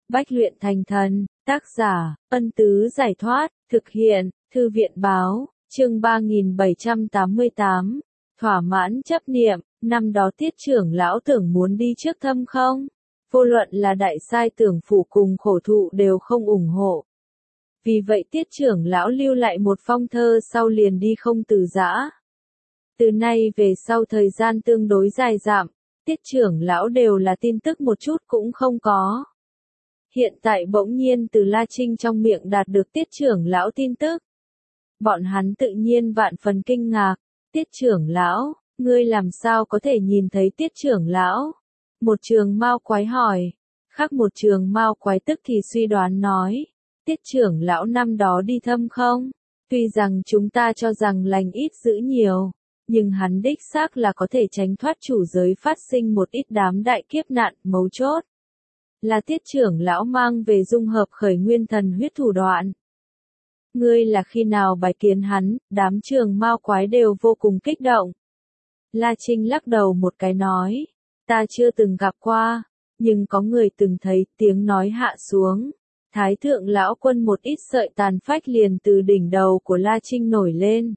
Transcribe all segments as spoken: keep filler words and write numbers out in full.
Bách luyện thành thần, tác giả, Ân Tứ Giải Thoát, thực hiện, Thư viện Báo, chương ba nghìn bảy trăm tám mươi tám, thỏa mãn chấp niệm, năm đó Tiết trưởng lão tưởng muốn đi trước thâm không? Vô luận là đại sai tưởng phủ cùng khổ thụ đều không ủng hộ. Vì vậy Tiết trưởng lão lưu lại một phong thơ sau liền đi không từ giã. Từ nay về sau thời gian tương đối dài dặm, Tiết trưởng lão đều là tin tức một chút cũng không có. Hiện tại bỗng nhiên từ La Trinh trong miệng đạt được Tiết trưởng lão tin tức. Bọn hắn tự nhiên vạn phần kinh ngạc. Tiết trưởng lão, ngươi làm sao có thể nhìn thấy Tiết trưởng lão? Một trường mao quái hỏi. Khác một trường mao quái tức thì suy đoán nói. Tiết trưởng lão năm đó đi thâm không? Tuy rằng chúng ta cho rằng lành ít dữ nhiều, nhưng hắn đích xác là có thể tránh thoát chủ giới phát sinh một ít đám đại kiếp nạn mấu chốt. Là Tiết trưởng lão mang về dung hợp khởi nguyên thần huyết thủ đoạn. Ngươi là khi nào bái kiến hắn? Đám trường mao quái đều vô cùng kích động. La Trinh lắc đầu một cái nói, ta chưa từng gặp qua, nhưng có người từng thấy. Tiếng nói hạ xuống, Thái thượng lão quân một ít sợi tàn phách liền từ đỉnh đầu của La Trinh nổi lên.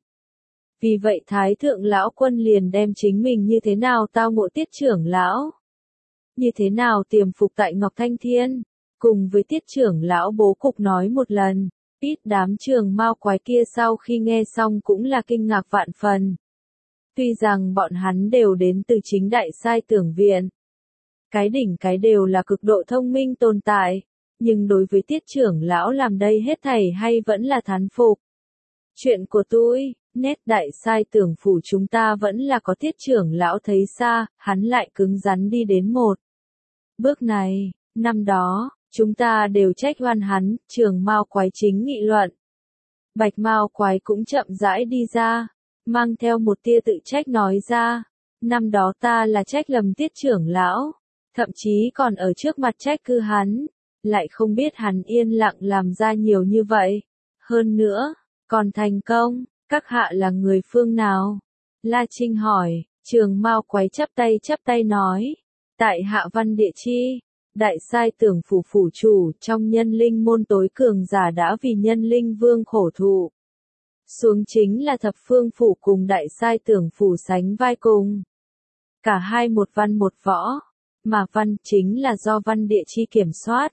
Vì vậy Thái thượng lão quân liền đem chính mình như thế nào tao ngộ Tiết trưởng lão, như thế nào tiềm phục tại Ngọc Thanh Thiên, cùng với Tiết trưởng lão bố cục nói một lần. Ít đám trường mao quái kia sau khi nghe xong cũng là kinh ngạc vạn phần. Tuy rằng bọn hắn đều đến từ chính đại sai tưởng viện, cái đỉnh cái đều là cực độ thông minh tồn tại, nhưng đối với Tiết trưởng lão làm đây hết thảy hay vẫn là thán phục. Chuyện của tôi, nét đại sai tưởng phủ chúng ta vẫn là có Tiết trưởng lão thấy xa, hắn lại cứng rắn đi đến một bước này. Năm đó, chúng ta đều trách oan hắn. Trường mao quái chính nghị luận. Bạch mao quái cũng chậm rãi đi ra, mang theo một tia tự trách nói ra, năm đó ta là trách lầm Tiết trưởng lão, thậm chí còn ở trước mặt trách cứ hắn, lại không biết hắn yên lặng làm ra nhiều như vậy. Hơn nữa, còn thành công. Các hạ là người phương nào? La Trinh hỏi. Trường mao quái chắp tay chắp tay nói, tại hạ Văn Địa Chi, đại sai tưởng phủ phủ chủ. Trong nhân linh môn tối cường giả đã vì nhân linh vương khổ thụ. Xuống chính là thập phương phủ cùng đại sai tưởng phủ sánh vai cùng. Cả hai một văn một võ, mà văn chính là do Văn Địa Chi kiểm soát.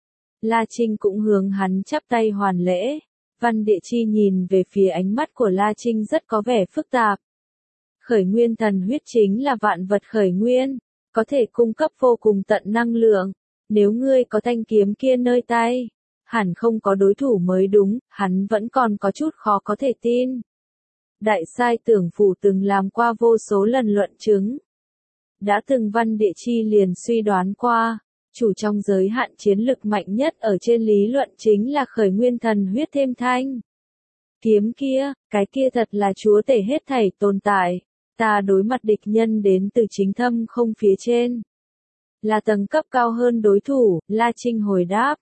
La Trinh cũng hướng hắn chắp tay hoàn lễ. Văn Địa Chi nhìn về phía ánh mắt của La Trinh rất có vẻ phức tạp. Khởi nguyên thần huyết chính là vạn vật khởi nguyên, có thể cung cấp vô cùng tận năng lượng. Nếu ngươi có thanh kiếm kia nơi tay, hẳn không có đối thủ mới đúng. Hắn vẫn còn có chút khó có thể tin. Đại sai tưởng phủ từng làm qua vô số lần luận chứng. Đã từng Văn Địa Chi liền suy đoán qua, chủ trong giới hạn chiến lực mạnh nhất ở trên lý luận chính là khởi nguyên thần huyết thêm thanh kiếm kia. Cái kia thật là chúa tể hết thảy tồn tại. Ta đối mặt địch nhân đến từ chính thâm không phía trên, là tầng cấp cao hơn đối thủ. La Trinh hồi đáp.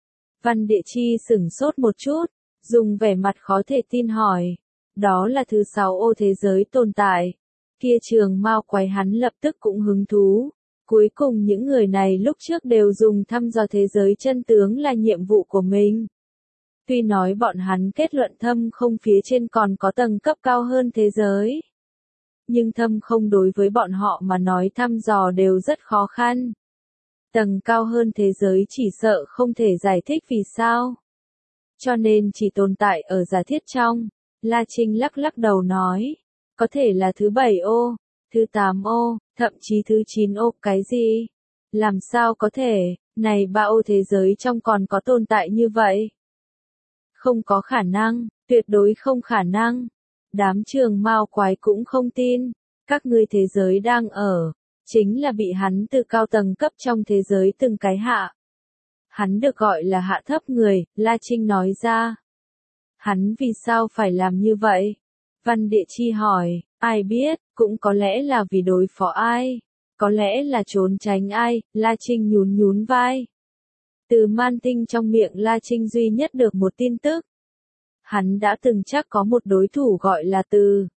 Văn Địa Chi sửng sốt một chút, dùng vẻ mặt khó thể tin hỏi, đó là thứ sáu ô thế giới tồn tại. Kia trường mao quái hắn lập tức cũng hứng thú. Cuối cùng những người này lúc trước đều dùng thăm dò thế giới chân tướng là nhiệm vụ của mình. Tuy nói bọn hắn kết luận thâm không phía trên còn có tầng cấp cao hơn thế giới, nhưng thâm không đối với bọn họ mà nói thăm dò đều rất khó khăn. Tầng cao hơn thế giới chỉ sợ không thể giải thích vì sao. Cho nên chỉ tồn tại ở giả thiết trong. La Trinh lắc lắc đầu nói, có thể là thứ bảy ô, thứ tám ô, thậm chí thứ chín ô. Cái gì? Làm sao có thể? Này ba ô thế giới trong còn có tồn tại như vậy? Không có khả năng, tuyệt đối không khả năng. Đám trường mao quái cũng không tin. Các ngươi thế giới đang ở, chính là bị hắn từ cao tầng cấp trong thế giới từng cái hạ. Hắn được gọi là hạ thấp người. La Trinh nói ra. Hắn vì sao phải làm như vậy? Văn Địa Chi hỏi. Ai biết, cũng có lẽ là vì đối phó ai, có lẽ là trốn tránh ai. La Trinh nhún nhún vai. Từ Man Tinh trong miệng La Trinh duy nhất được một tin tức. Hắn đã từng chắc có một đối thủ gọi là Từ.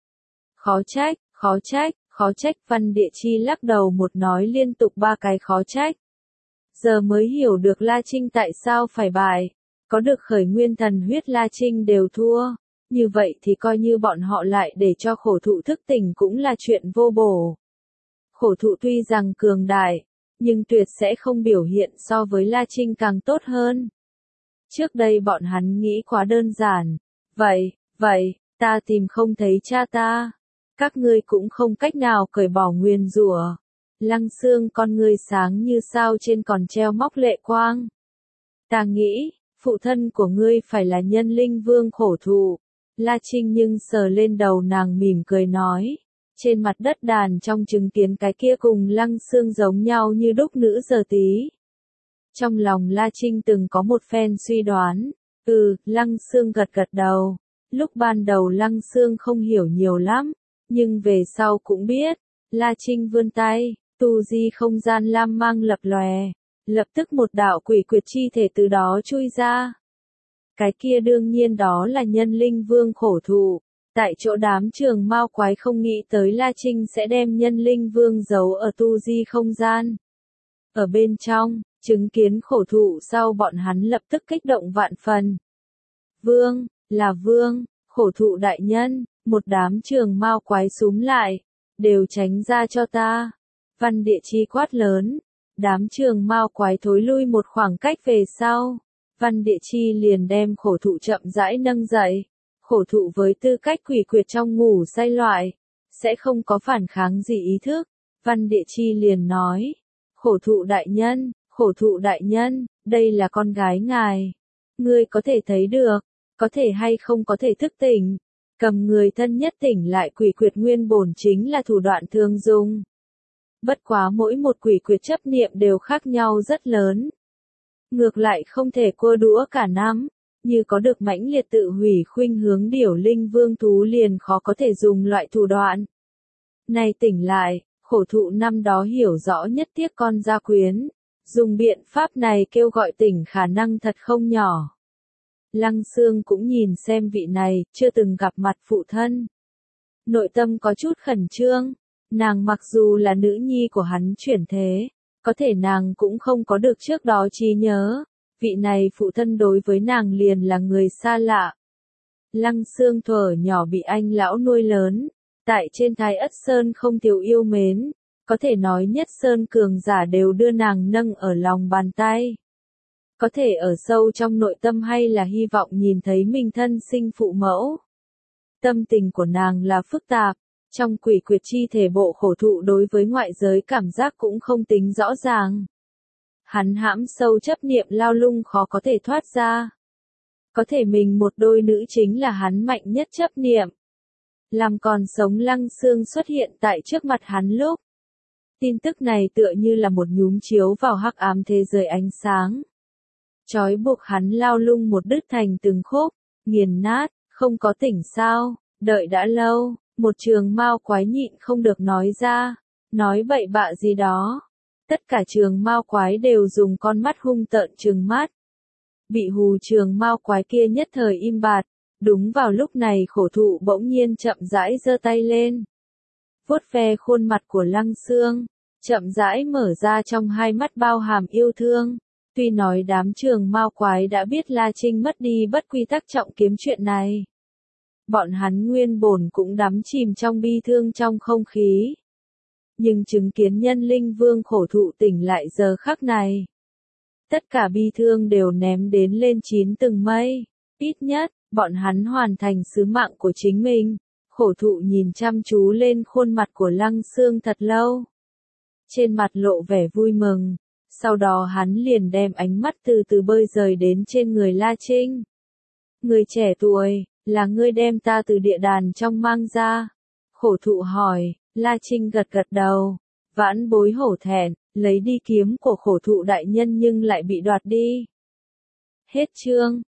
Khó trách, khó trách, khó trách. Văn Địa Chi lắc đầu một nói liên tục ba cái khó trách. giờ mới hiểu được La Trinh tại sao phải bại. Có được khởi nguyên thần huyết La Trinh đều thua. Như vậy thì coi như bọn họ lại để cho khổ thụ thức tỉnh cũng là chuyện vô bổ. Khổ thụ tuy rằng cường đại, nhưng tuyệt sẽ không biểu hiện so với La Trinh càng tốt hơn. Trước đây bọn hắn nghĩ quá đơn giản. Vậy, vậy, ta tìm không thấy cha ta. Các ngươi cũng không cách nào cởi bỏ nguyền rủa. Lăng Xương con ngươi sáng như sao trên còn treo móc lệ quang. Ta nghĩ, phụ thân của ngươi phải là nhân linh vương khổ thụ. La Trinh nhưng sờ lên đầu nàng mỉm cười nói. Trên mặt đất đàn trong chứng kiến cái kia cùng Lăng Xương giống nhau như đúc nữ giờ tí. Trong lòng La Trinh từng có một phen suy đoán. Ừ, Lăng Xương gật gật đầu. Lúc ban đầu Lăng Xương không hiểu nhiều lắm, nhưng về sau cũng biết. La Trinh vươn tay, tu di không gian lam mang lập lòe. Lập tức một đạo quỷ quyệt chi thể từ đó chui ra. Cái kia đương nhiên đó là nhân linh vương khổ thụ. Tại chỗ đám trường mao quái không nghĩ tới La Trinh sẽ đem nhân linh vương giấu ở tu di không gian. Ở bên trong, chứng kiến khổ thụ sau bọn hắn lập tức kích động vạn phần. Vương, là vương, khổ thụ đại nhân, một đám trường mao quái súm lại, đều tránh ra cho ta. Văn Địa Chi quát lớn, đám trường mao quái thối lui một khoảng cách về sau. Văn Địa Chi liền đem khổ thụ chậm rãi nâng dậy. Khổ thụ với tư cách quỷ quyệt trong ngủ say loại, sẽ không có phản kháng gì ý thức. Văn Địa Chi liền nói, khổ thụ đại nhân, khổ thụ đại nhân, đây là con gái ngài. Ngươi có thể thấy được, có thể hay không có thể thức tỉnh. Cầm người thân nhất tỉnh lại quỷ quyệt nguyên bổn chính là thủ đoạn thường dùng. Bất quá mỗi một quỷ quyệt chấp niệm đều khác nhau rất lớn. Ngược lại không thể cua đũa cả năm. Như có được mãnh liệt tự hủy khuynh hướng điểu linh vương thú liền khó có thể dùng loại thủ đoạn. Này tỉnh lại, khổ thụ năm đó hiểu rõ nhất tiếc con gia quyến. Dùng biện pháp này kêu gọi tỉnh khả năng thật không nhỏ. Lăng Xương cũng nhìn xem vị này, chưa từng gặp mặt phụ thân. Nội tâm có chút khẩn trương. Nàng mặc dù là nữ nhi của hắn chuyển thế, có thể nàng cũng không có được trước đó trí nhớ. Vị này phụ thân đối với nàng liền là người xa lạ. Lăng Xương thuở nhỏ bị anh lão nuôi lớn, tại trên Thái Ất Sơn không thiếu yêu mến, có thể nói nhất sơn cường giả đều đưa nàng nâng ở lòng bàn tay. Có thể ở sâu trong nội tâm hay là hy vọng nhìn thấy mình thân sinh phụ mẫu. Tâm tình của nàng là phức tạp, trong quỷ quyệt chi thể bộ khổ thụ đối với ngoại giới cảm giác cũng không tính rõ ràng. Hắn hãm sâu chấp niệm lao lung khó có thể thoát ra. Có thể mình một đôi nữ chính là hắn mạnh nhất chấp niệm. Làm còn sống Lăng Xương xuất hiện tại trước mặt hắn lúc. Tin tức này tựa như là một nhúm chiếu vào hắc ám thế giới ánh sáng. Chói buộc hắn lao lung một đứt thành từng khúc, nghiền nát, không có tỉnh sao, đợi đã lâu, một trường mao quái nhịn không được nói ra, nói bậy bạ gì đó. Tất cả trường mao quái đều dùng con mắt hung tợn trừng mắt. Bị hù trường mao quái kia nhất thời im bặt, đúng vào lúc này khổ thụ bỗng nhiên chậm rãi giơ tay lên. Vuốt ve khuôn mặt của Lăng Xương, chậm rãi mở ra trong hai mắt bao hàm yêu thương. Tuy nói đám trường mao quái đã biết La Trinh mất đi bất quy tắc trọng kiếm chuyện này. Bọn hắn nguyên bổn cũng đắm chìm trong bi thương trong không khí. Nhưng chứng kiến nhân linh vương khổ thụ tỉnh lại giờ khắc này. Tất cả bi thương đều ném đến lên chín tầng mây. Ít nhất, bọn hắn hoàn thành sứ mạng của chính mình. Khổ thụ nhìn chăm chú lên khuôn mặt của Lăng Xương thật lâu. Trên mặt lộ vẻ vui mừng. Sau đó hắn liền đem ánh mắt từ từ bơi rời đến trên người La Trinh. Người trẻ tuổi, là ngươi đem ta từ địa đàn trong mang ra. Khổ thụ hỏi, La Trinh gật gật đầu. Vãn bối hổ thẹn, lấy đi kiếm của khổ thụ đại nhân nhưng lại bị đoạt đi. Hết chương.